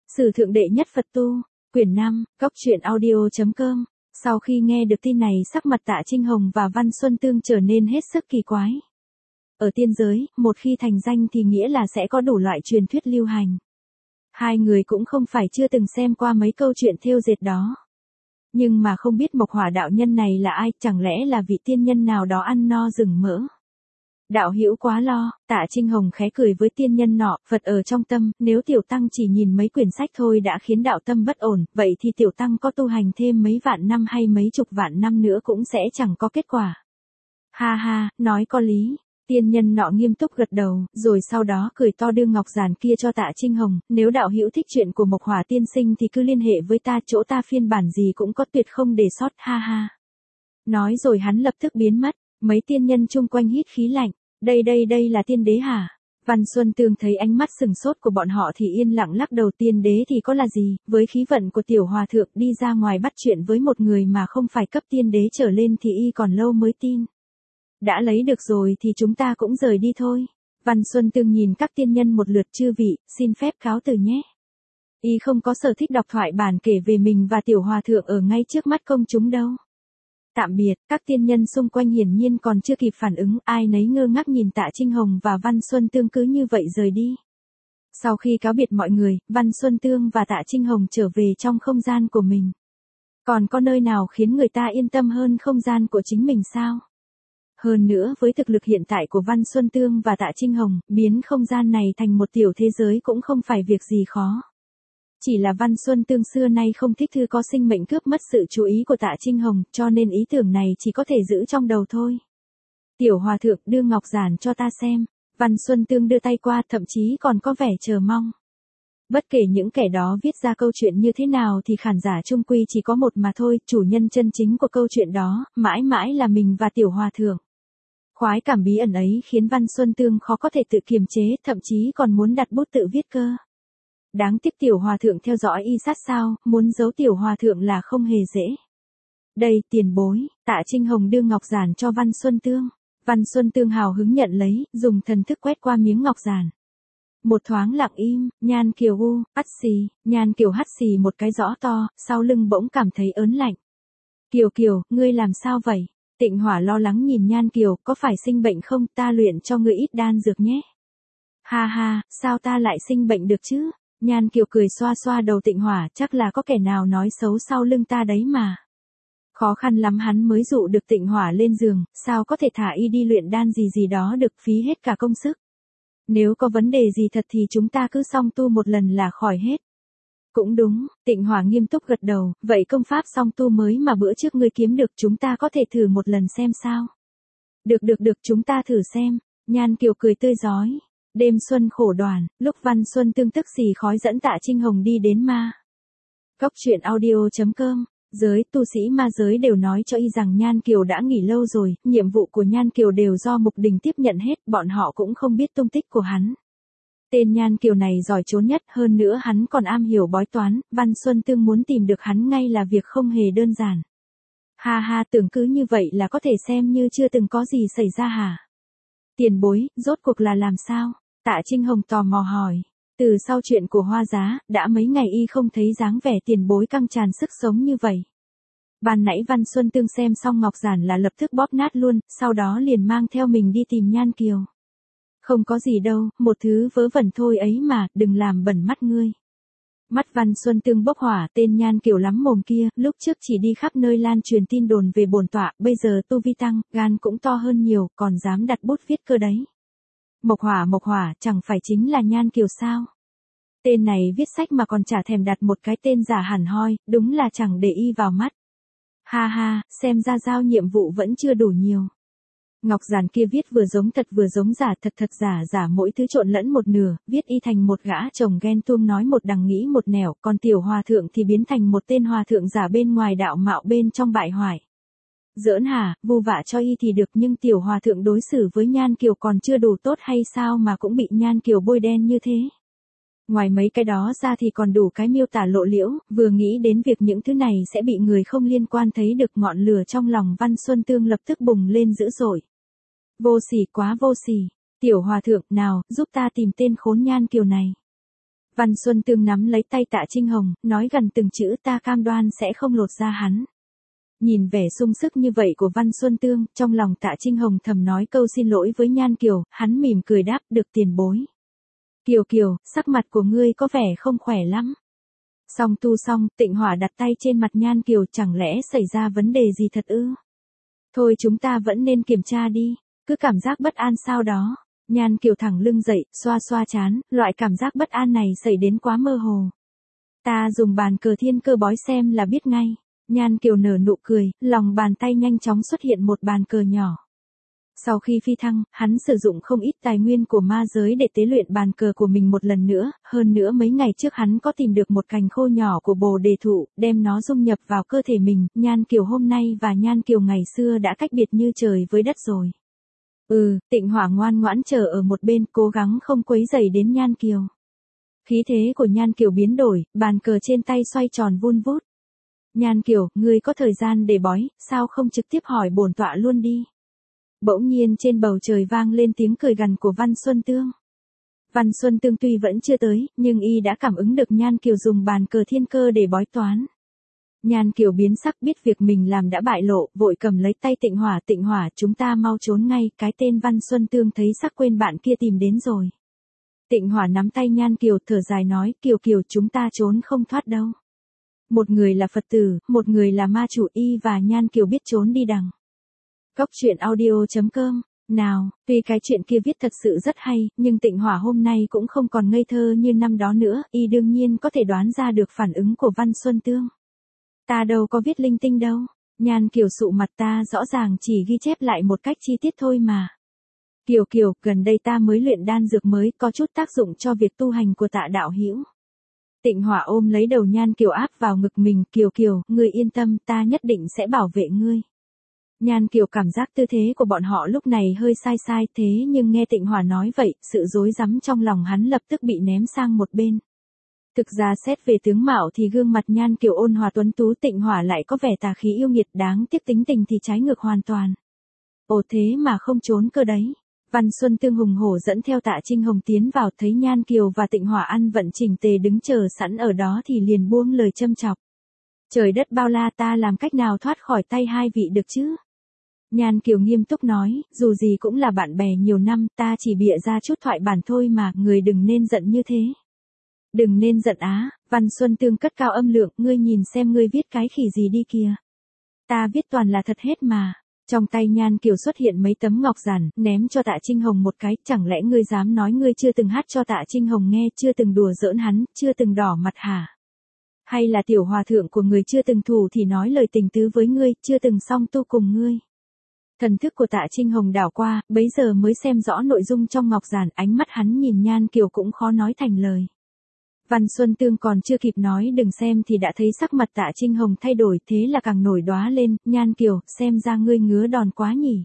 Sử thượng đệ nhất Phật tu, quyển 5, góc truyện audio.com. Sau khi nghe được tin này, sắc mặt Tạ Trinh Hồng và Văn Xuân Tương trở nên hết sức kỳ quái. Ở tiên giới, một khi thành danh thì nghĩa là sẽ có đủ loại truyền thuyết lưu hành. Hai người cũng không phải chưa từng xem qua mấy câu chuyện thêu dệt đó. Nhưng mà không biết Mộc Hỏa đạo nhân này là ai, chẳng lẽ là vị tiên nhân nào đó ăn no rừng mỡ. Đạo hữu quá lo, Tạ Trinh Hồng khẽ cười với tiên nhân nọ, Phật ở trong tâm, nếu tiểu tăng chỉ nhìn mấy quyển sách thôi đã khiến đạo tâm bất ổn, vậy thì tiểu tăng có tu hành thêm mấy vạn năm hay mấy chục vạn năm nữa cũng sẽ chẳng có kết quả. Ha ha, nói có lý. Tiên nhân nọ nghiêm túc gật đầu, rồi sau đó cười to đưa ngọc giản kia cho Tạ Trinh Hồng, nếu đạo hữu thích chuyện của Mộc Hỏa tiên sinh thì cứ liên hệ với ta, chỗ ta phiên bản gì cũng có, tuyệt không để sót, ha ha. Nói rồi hắn lập tức biến mất, mấy tiên nhân chung quanh hít khí lạnh, đây là tiên đế hả? Văn Xuân Tương thấy ánh mắt sừng sốt của bọn họ thì yên lặng lắc đầu, tiên đế thì có là gì, với khí vận của tiểu hòa thượng đi ra ngoài bắt chuyện với một người mà không phải cấp tiên đế trở lên thì y còn lâu mới tin. Đã lấy được rồi thì chúng ta cũng rời đi thôi. Văn Xuân Tương nhìn các tiên nhân một lượt, chư vị, xin phép cáo từ nhé. Y không có sở thích đọc thoại bản kể về mình và tiểu hòa thượng ở ngay trước mắt công chúng đâu. Tạm biệt, các tiên nhân xung quanh hiển nhiên còn chưa kịp phản ứng, ai nấy ngơ ngác nhìn Tạ Trinh Hồng và Văn Xuân Tương cứ như vậy rời đi. Sau khi cáo biệt mọi người, Văn Xuân Tương và Tạ Trinh Hồng trở về trong không gian của mình. Còn có nơi nào khiến người ta yên tâm hơn không gian của chính mình sao? Hơn nữa với thực lực hiện tại của Văn Xuân Tương và Tạ Trinh Hồng, biến không gian này thành một tiểu thế giới cũng không phải việc gì khó. Chỉ là Văn Xuân Tương xưa nay không thích thứ có sinh mệnh cướp mất sự chú ý của Tạ Trinh Hồng, cho nên ý tưởng này chỉ có thể giữ trong đầu thôi. Tiểu hòa thượng, đưa ngọc giản cho ta xem. Văn Xuân Tương đưa tay qua, thậm chí còn có vẻ chờ mong. Bất kể những kẻ đó viết ra câu chuyện như thế nào thì khán giả chung quy chỉ có một mà thôi, chủ nhân chân chính của câu chuyện đó, mãi mãi là mình và tiểu hòa thượng. Khoái cảm bí ẩn ấy khiến Văn Xuân Tương khó có thể tự kiềm chế, thậm chí còn muốn đặt bút tự viết cơ. Đáng tiếc tiểu hòa thượng theo dõi y sát sao, muốn giấu tiểu hòa thượng là không hề dễ. Đây, tiền bối. Tạ Trinh Hồng đưa ngọc giản cho Văn Xuân Tương. Văn Xuân Tương hào hứng nhận lấy, dùng thần thức quét qua miếng ngọc giản. Một thoáng lặng im, Nhan Kiều hắt xì, Nhan Kiều hắt xì một cái rõ to, sau lưng bỗng cảm thấy ớn lạnh. Kiều, ngươi làm sao vậy? Tịnh Hỏa lo lắng nhìn Nhan Kiều, có phải sinh bệnh không, ta luyện cho ngươi ít đan dược nhé. Ha ha, sao ta lại sinh bệnh được chứ? Nhan Kiều cười xoa xoa đầu Tịnh Hỏa, chắc là có kẻ nào nói xấu sau lưng ta đấy mà. Khó khăn lắm hắn mới dụ được Tịnh Hỏa lên giường, sao có thể thả y đi luyện đan gì đó được, phí hết cả công sức. Nếu có vấn đề gì thật thì chúng ta cứ song tu một lần là khỏi hết. Cũng đúng, Tịnh Hỏa nghiêm túc gật đầu, vậy công pháp song tu mới mà bữa trước ngươi kiếm được chúng ta có thể thử một lần xem sao. Được, chúng ta thử xem. Nhan Kiều cười tươi rói. Đêm xuân khổ đoàn, lúc Văn Xuân Tương tức xì khói dẫn Tạ Trinh Hồng đi đến ma. Góc truyện audio.com. Giới tu sĩ ma giới đều nói cho y rằng Nhan Kiều đã nghỉ lâu rồi, nhiệm vụ của Nhan Kiều đều do Mục Đình tiếp nhận hết, bọn họ cũng không biết tung tích của hắn. Tên Nhan Kiều này giỏi trốn nhất, hơn nữa hắn còn am hiểu bói toán, Văn Xuân Tương muốn tìm được hắn ngay là việc không hề đơn giản. Ha ha, tưởng cứ như vậy là có thể xem như chưa từng có gì xảy ra hả? Tiền bối, rốt cuộc là làm sao? Tạ Trinh Hồng tò mò hỏi. Từ sau chuyện của Hoa Giá, đã mấy ngày y không thấy dáng vẻ tiền bối căng tràn sức sống như vậy. Ban nãy Văn Xuân Tương xem xong ngọc giản là lập tức bóp nát luôn, sau đó liền mang theo mình đi tìm Nhan Kiều. Không có gì đâu, một thứ vớ vẩn thôi ấy mà, đừng làm bẩn mắt ngươi. Mắt Văn Xuân Tương bốc hỏa, tên Nhan Kiều lắm mồm kia, lúc trước chỉ đi khắp nơi lan truyền tin đồn về bổn tọa, bây giờ tu vi tăng, gan cũng to hơn nhiều, còn dám đặt bút viết cơ đấy. Mộc Hỏa, chẳng phải chính là Nhan Kiều sao? Tên này viết sách mà còn chả thèm đặt một cái tên giả hẳn hoi, đúng là chẳng để y vào mắt. Ha ha, xem ra giao nhiệm vụ vẫn chưa đủ nhiều. Ngọc giản kia viết vừa giống thật vừa giống giả, thật giả mỗi thứ trộn lẫn một nửa, viết y thành một gã chồng ghen tuông nói một đằng nghĩ một nẻo, còn tiểu hòa thượng thì biến thành một tên hòa thượng giả bên ngoài đạo mạo bên trong bại hoại. Giỡn hả, vu vạ cho y thì được, nhưng tiểu hòa thượng đối xử với Nhan Kiều còn chưa đủ tốt hay sao mà cũng bị Nhan Kiều bôi đen như thế. Ngoài mấy cái đó ra thì còn đủ cái miêu tả lộ liễu, vừa nghĩ đến việc những thứ này sẽ bị người không liên quan thấy được, ngọn lửa trong lòng Văn Xuân Tương lập tức bùng lên dữ dội. Vô sỉ, quá vô sỉ. Tiểu hòa thượng, nào, giúp ta tìm tên khốn Nhan Kiều này. Văn Xuân Tương nắm lấy tay Tạ Trinh Hồng, nói gần từng chữ ta cam đoan sẽ không lột ra hắn. Nhìn vẻ sung sức như vậy của Văn Xuân Tương, trong lòng Tạ Trinh Hồng thầm nói câu xin lỗi với Nhan Kiều, hắn mỉm cười đáp được tiền bối. Kiều Kiều, sắc mặt của ngươi có vẻ không khỏe lắm. Xong tu xong, Tịnh Hỏa đặt tay trên mặt Nhan Kiều, chẳng lẽ xảy ra vấn đề gì thật ư? Thôi chúng ta vẫn nên kiểm tra đi, cứ cảm giác bất an sao đó. Nhan Kiều thẳng lưng dậy, xoa xoa trán, loại cảm giác bất an này xảy đến quá mơ hồ. Ta dùng bàn cờ thiên cơ bói xem là biết ngay. Nhan Kiều nở nụ cười, lòng bàn tay nhanh chóng xuất hiện một bàn cờ nhỏ. Sau khi phi thăng, hắn sử dụng không ít tài nguyên của ma giới để tế luyện bàn cờ của mình một lần nữa, hơn nữa mấy ngày trước hắn có tìm được một cành khô nhỏ của bồ đề thụ, đem nó dung nhập vào cơ thể mình, Nhan Kiều hôm nay và Nhan Kiều ngày xưa đã cách biệt như trời với đất rồi. Tịnh Hỏa ngoan ngoãn chờ ở một bên, cố gắng không quấy rầy đến Nhan Kiều. Khí thế của Nhan Kiều biến đổi, bàn cờ trên tay xoay tròn vun vút. Nhan Kiều, ngươi có thời gian để bói, sao không trực tiếp hỏi bổn tọa luôn đi. Bỗng nhiên trên bầu trời vang lên tiếng cười gằn của Văn Xuân Tương. Văn Xuân Tương tuy vẫn chưa tới, nhưng y đã cảm ứng được Nhan Kiều dùng bàn cờ thiên cơ để bói toán. Nhan Kiều biến sắc biết việc mình làm đã bại lộ, vội cầm lấy tay Tịnh Hỏa chúng ta mau trốn ngay, cái tên Văn Xuân Tương thấy sắc quên bạn kia tìm đến rồi. Tịnh Hỏa nắm tay Nhan Kiều thở dài nói, Kiều Kiều chúng ta trốn không thoát đâu. Một người là Phật tử, một người là ma chủ, y và Nhan Kiều biết trốn đi đằng. Cóc truyện audio.com. Nào, tuy cái chuyện kia viết thật sự rất hay, nhưng Tịnh Hỏa hôm nay cũng không còn ngây thơ như năm đó nữa, y đương nhiên có thể đoán ra được phản ứng của Văn Xuân Tương. Ta đâu có viết linh tinh đâu, Nhan Kiều sụ mặt ta rõ ràng chỉ ghi chép lại một cách chi tiết thôi mà. Kiều Kiều, gần đây ta mới luyện đan dược mới, có chút tác dụng cho việc tu hành của Tạ đạo hữu. Tịnh Hỏa ôm lấy đầu Nhan Kiều áp vào ngực mình, Kiều Kiều, ngươi yên tâm, ta nhất định sẽ bảo vệ ngươi. Nhan Kiều cảm giác tư thế của bọn họ lúc này hơi sai thế nhưng nghe Tịnh Hỏa nói vậy, sự rối rắm trong lòng hắn lập tức bị ném sang một bên. Thực ra xét về tướng mạo thì gương mặt Nhan Kiều ôn hòa tuấn tú, Tịnh Hỏa lại có vẻ tà khí yêu nghiệt, đáng tiếc tính tình thì trái ngược hoàn toàn. Ồ thế mà không trốn cơ đấy. Văn Xuân Tương hùng hổ dẫn theo Tạ Trinh Hồng tiến vào, thấy Nhan Kiều và Tịnh Hỏa ăn vận chỉnh tề đứng chờ sẵn ở đó thì liền buông lời châm chọc. Trời đất bao la, ta làm cách nào thoát khỏi tay hai vị được chứ? Nhan Kiều nghiêm túc nói, dù gì cũng là bạn bè nhiều năm, ta chỉ bịa ra chút thoại bản thôi mà, người đừng nên giận như thế. Đừng nên giận á, Văn Xuân Tương cất cao âm lượng, ngươi nhìn xem ngươi viết cái khỉ gì đi kìa. Ta viết toàn là thật hết mà. Trong tay Nhan Kiều xuất hiện mấy tấm ngọc giản, ném cho Tạ Trinh Hồng một cái, chẳng lẽ ngươi dám nói ngươi chưa từng hát cho Tạ Trinh Hồng nghe, chưa từng đùa giỡn hắn, chưa từng đỏ mặt hả? Hay là tiểu hòa thượng của người chưa từng thủ thì nói lời tình tứ với ngươi, chưa từng song tu cùng ngươi? Thần thức của Tạ Trinh Hồng đảo qua, bấy giờ mới xem rõ nội dung trong ngọc giản, ánh mắt hắn nhìn Nhan Kiều cũng khó nói thành lời. Văn Xuân Tương còn chưa kịp nói đừng xem thì đã thấy sắc mặt Tạ Trinh Hồng thay đổi, thế là càng nổi đóa lên, Nhan Kiều, xem ra ngươi ngứa đòn quá nhỉ.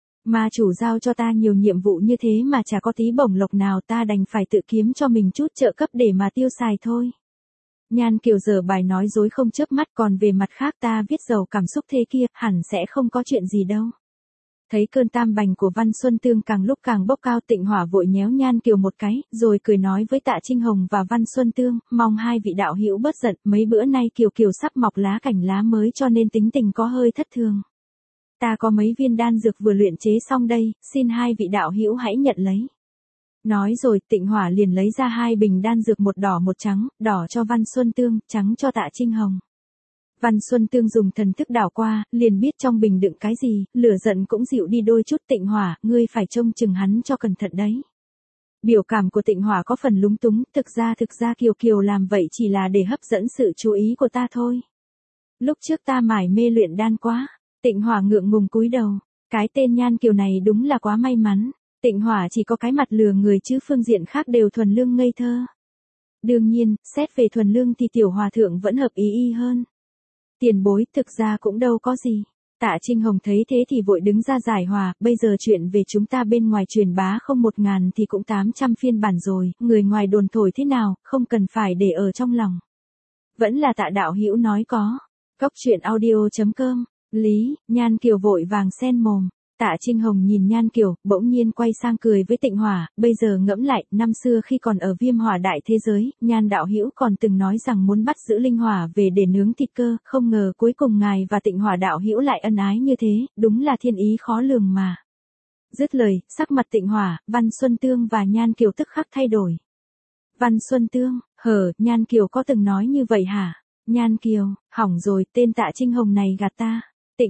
Ma chủ giao cho ta nhiều nhiệm vụ như thế mà chả có tí bổng lộc nào, ta đành phải tự kiếm cho mình chút trợ cấp để mà tiêu xài thôi. Nhan Kiều giở bài nói dối không chớp mắt, còn về mặt khác ta viết giàu cảm xúc thế kia, hẳn sẽ không có chuyện gì đâu. Thấy cơn tam bành của Văn Xuân Tương càng lúc càng bốc cao, Tịnh Hỏa vội nhéo Nhan Kiều một cái, rồi cười nói với Tạ Trinh Hồng và Văn Xuân Tương, mong hai vị đạo hữu bớt giận, mấy bữa nay Kiều Kiều sắp mọc lá cành lá mới cho nên tính tình có hơi thất thường. Ta có mấy viên đan dược vừa luyện chế xong đây, xin hai vị đạo hữu hãy nhận lấy. Nói rồi Tịnh Hỏa liền lấy ra hai bình đan dược, một đỏ một trắng, đỏ cho Văn Xuân Tương, trắng cho Tạ Trinh Hồng. Văn Xuân Tương dùng thần thức đảo qua, liền biết trong bình đựng cái gì, lửa giận cũng dịu đi đôi chút. Tịnh Hỏa, ngươi phải trông chừng hắn cho cẩn thận đấy. Biểu cảm của Tịnh Hỏa có phần lúng túng, thực ra Kiều Kiều làm vậy chỉ là để hấp dẫn sự chú ý của ta thôi. Lúc trước ta mải mê luyện đan quá. Tịnh Hỏa ngượng ngùng cúi đầu, cái tên Nhan Kiều này đúng là quá may mắn. Tịnh Hỏa chỉ có cái mặt lừa người chứ phương diện khác đều thuần lương ngây thơ. Đương nhiên, xét về thuần lương thì tiểu hòa thượng vẫn hợp ý y hơn. Tiền bối, thực ra cũng đâu có gì. Tạ Trinh Hồng thấy thế thì vội đứng ra giải hòa, bây giờ chuyện về chúng ta bên ngoài truyền bá không 1.000 thì cũng 800 phiên bản rồi, người ngoài đồn thổi thế nào, không cần phải để ở trong lòng. Vẫn là Tạ đạo hữu nói có. Cóc truyện audio.com. Lý, Nhan Kiều vội vàng xen mồm. Tạ Trinh Hồng nhìn Nhan Kiều, bỗng nhiên quay sang cười với Tịnh Hỏa, bây giờ ngẫm lại, năm xưa khi còn ở Viêm Hỏa Đại Thế Giới, Nhan đạo hữu còn từng nói rằng muốn bắt giữ linh hỏa về để nướng thịt cơ, không ngờ cuối cùng ngài và Tịnh Hỏa đạo hữu lại ân ái như thế, đúng là thiên ý khó lường mà. Dứt lời, sắc mặt Tịnh Hỏa, Văn Xuân Tương và Nhan Kiều tức khắc thay đổi. Văn Xuân Tương, Nhan Kiều có từng nói như vậy hả? Nhan Kiều, hỏng rồi, tên Tạ Trinh Hồng này gạt ta.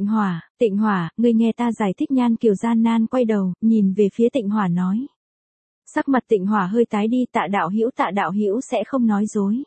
Tịnh Hỏa, ngươi nghe ta giải thích. Nhan Kiều gian nan quay đầu, nhìn về phía Tịnh Hỏa nói. Sắc mặt Tịnh Hỏa hơi tái đi. Tạ đạo hữu sẽ không nói dối.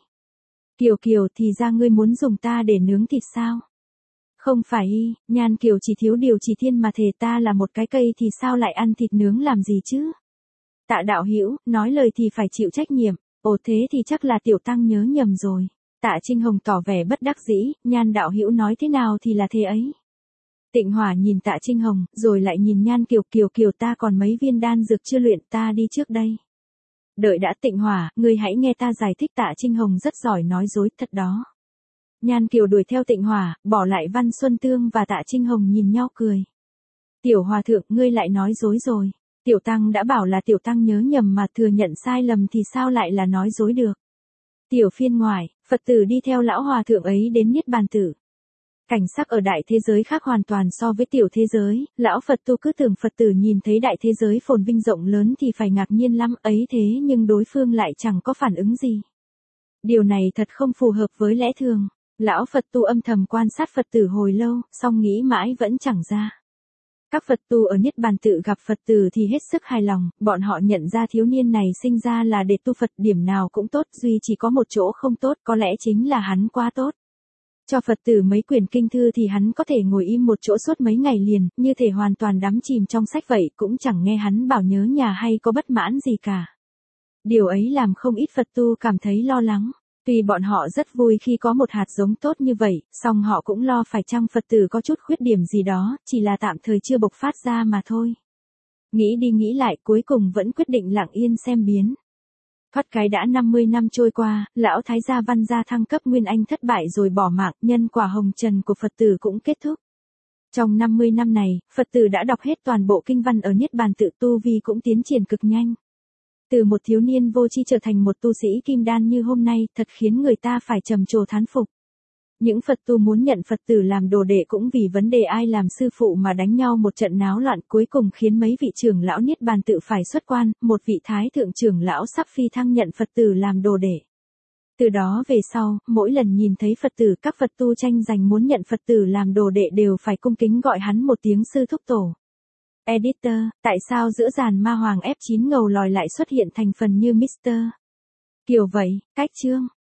Kiều thì ra ngươi muốn dùng ta để nướng thịt sao? Không phải y, Nhan Kiều chỉ thiếu điều chỉ thiên mà thề ta là một cái cây thì sao lại ăn thịt nướng làm gì chứ? Tạ đạo hữu, nói lời thì phải chịu trách nhiệm. Ồ thế thì chắc là tiểu tăng nhớ nhầm rồi. Tạ Trinh Hồng tỏ vẻ bất đắc dĩ, Nhan đạo hữu nói thế nào thì là thế ấy. Tịnh Hỏa nhìn Tạ Trinh Hồng, rồi lại nhìn Nhan Kiều, ta còn mấy viên đan dược chưa luyện, ta đi trước đây. Đợi đã Tịnh Hỏa, ngươi hãy nghe ta giải thích. Tạ Trinh Hồng rất giỏi nói dối, thật đó. Nhan Kiều đuổi theo Tịnh Hỏa, bỏ lại Văn Xuân Tương và Tạ Trinh Hồng nhìn nhau cười. Tiểu hòa thượng, ngươi lại nói dối rồi. Tiểu tăng đã bảo là tiểu tăng nhớ nhầm mà, thừa nhận sai lầm thì sao lại là nói dối được. Tiểu phiên ngoại, Phật tử đi theo lão hòa thượng ấy đến Niết Bàn Tử. Cảnh sắc ở đại thế giới khác hoàn toàn so với tiểu thế giới, lão Phật tu cứ tưởng Phật tử nhìn thấy đại thế giới phồn vinh rộng lớn thì phải ngạc nhiên lắm ấy, thế nhưng đối phương lại chẳng có phản ứng gì. Điều này thật không phù hợp với lẽ thường. Lão Phật tu âm thầm quan sát Phật tử hồi lâu, song nghĩ mãi vẫn chẳng ra. Các Phật tu ở Niết Bàn Tự gặp Phật tử thì hết sức hài lòng, bọn họ nhận ra thiếu niên này sinh ra là để tu Phật, điểm nào cũng tốt, duy chỉ có một chỗ không tốt, có lẽ chính là hắn quá tốt. Cho Phật tử mấy quyển kinh thư thì hắn có thể ngồi im một chỗ suốt mấy ngày liền, như thể hoàn toàn đắm chìm trong sách vậy, cũng chẳng nghe hắn bảo nhớ nhà hay có bất mãn gì cả. Điều ấy làm không ít Phật tu cảm thấy lo lắng. Tuy bọn họ rất vui khi có một hạt giống tốt như vậy, song họ cũng lo phải chăng Phật tử có chút khuyết điểm gì đó, chỉ là tạm thời chưa bộc phát ra mà thôi. Nghĩ đi nghĩ lại, cuối cùng vẫn quyết định lặng yên xem biến. Thoát cái đã 50 năm trôi qua, lão thái gia Văn gia thăng cấp Nguyên Anh thất bại rồi bỏ mạng, nhân quả hồng trần của Phật tử cũng kết thúc. Trong 50 năm này, Phật tử đã đọc hết toàn bộ kinh văn ở Niết Bàn Tự, tu vi cũng tiến triển cực nhanh. Từ một thiếu niên vô tri trở thành một tu sĩ kim đan như hôm nay, thật khiến người ta phải trầm trồ thán phục. Những Phật tu muốn nhận Phật tử làm đồ đệ cũng vì vấn đề ai làm sư phụ mà đánh nhau một trận náo loạn, cuối cùng khiến mấy vị trưởng lão Niết Bàn Tự phải xuất quan, một vị thái thượng trưởng lão sắp phi thăng nhận Phật tử làm đồ đệ. Từ đó về sau, mỗi lần nhìn thấy Phật tử, các Phật tu tranh giành muốn nhận Phật tử làm đồ đệ đều phải cung kính gọi hắn một tiếng sư thúc tổ. Editor, tại sao giữa dàn ma hoàng F9 ngầu lòi lại xuất hiện thành phần như Mr. Kiều vậy? Cách chương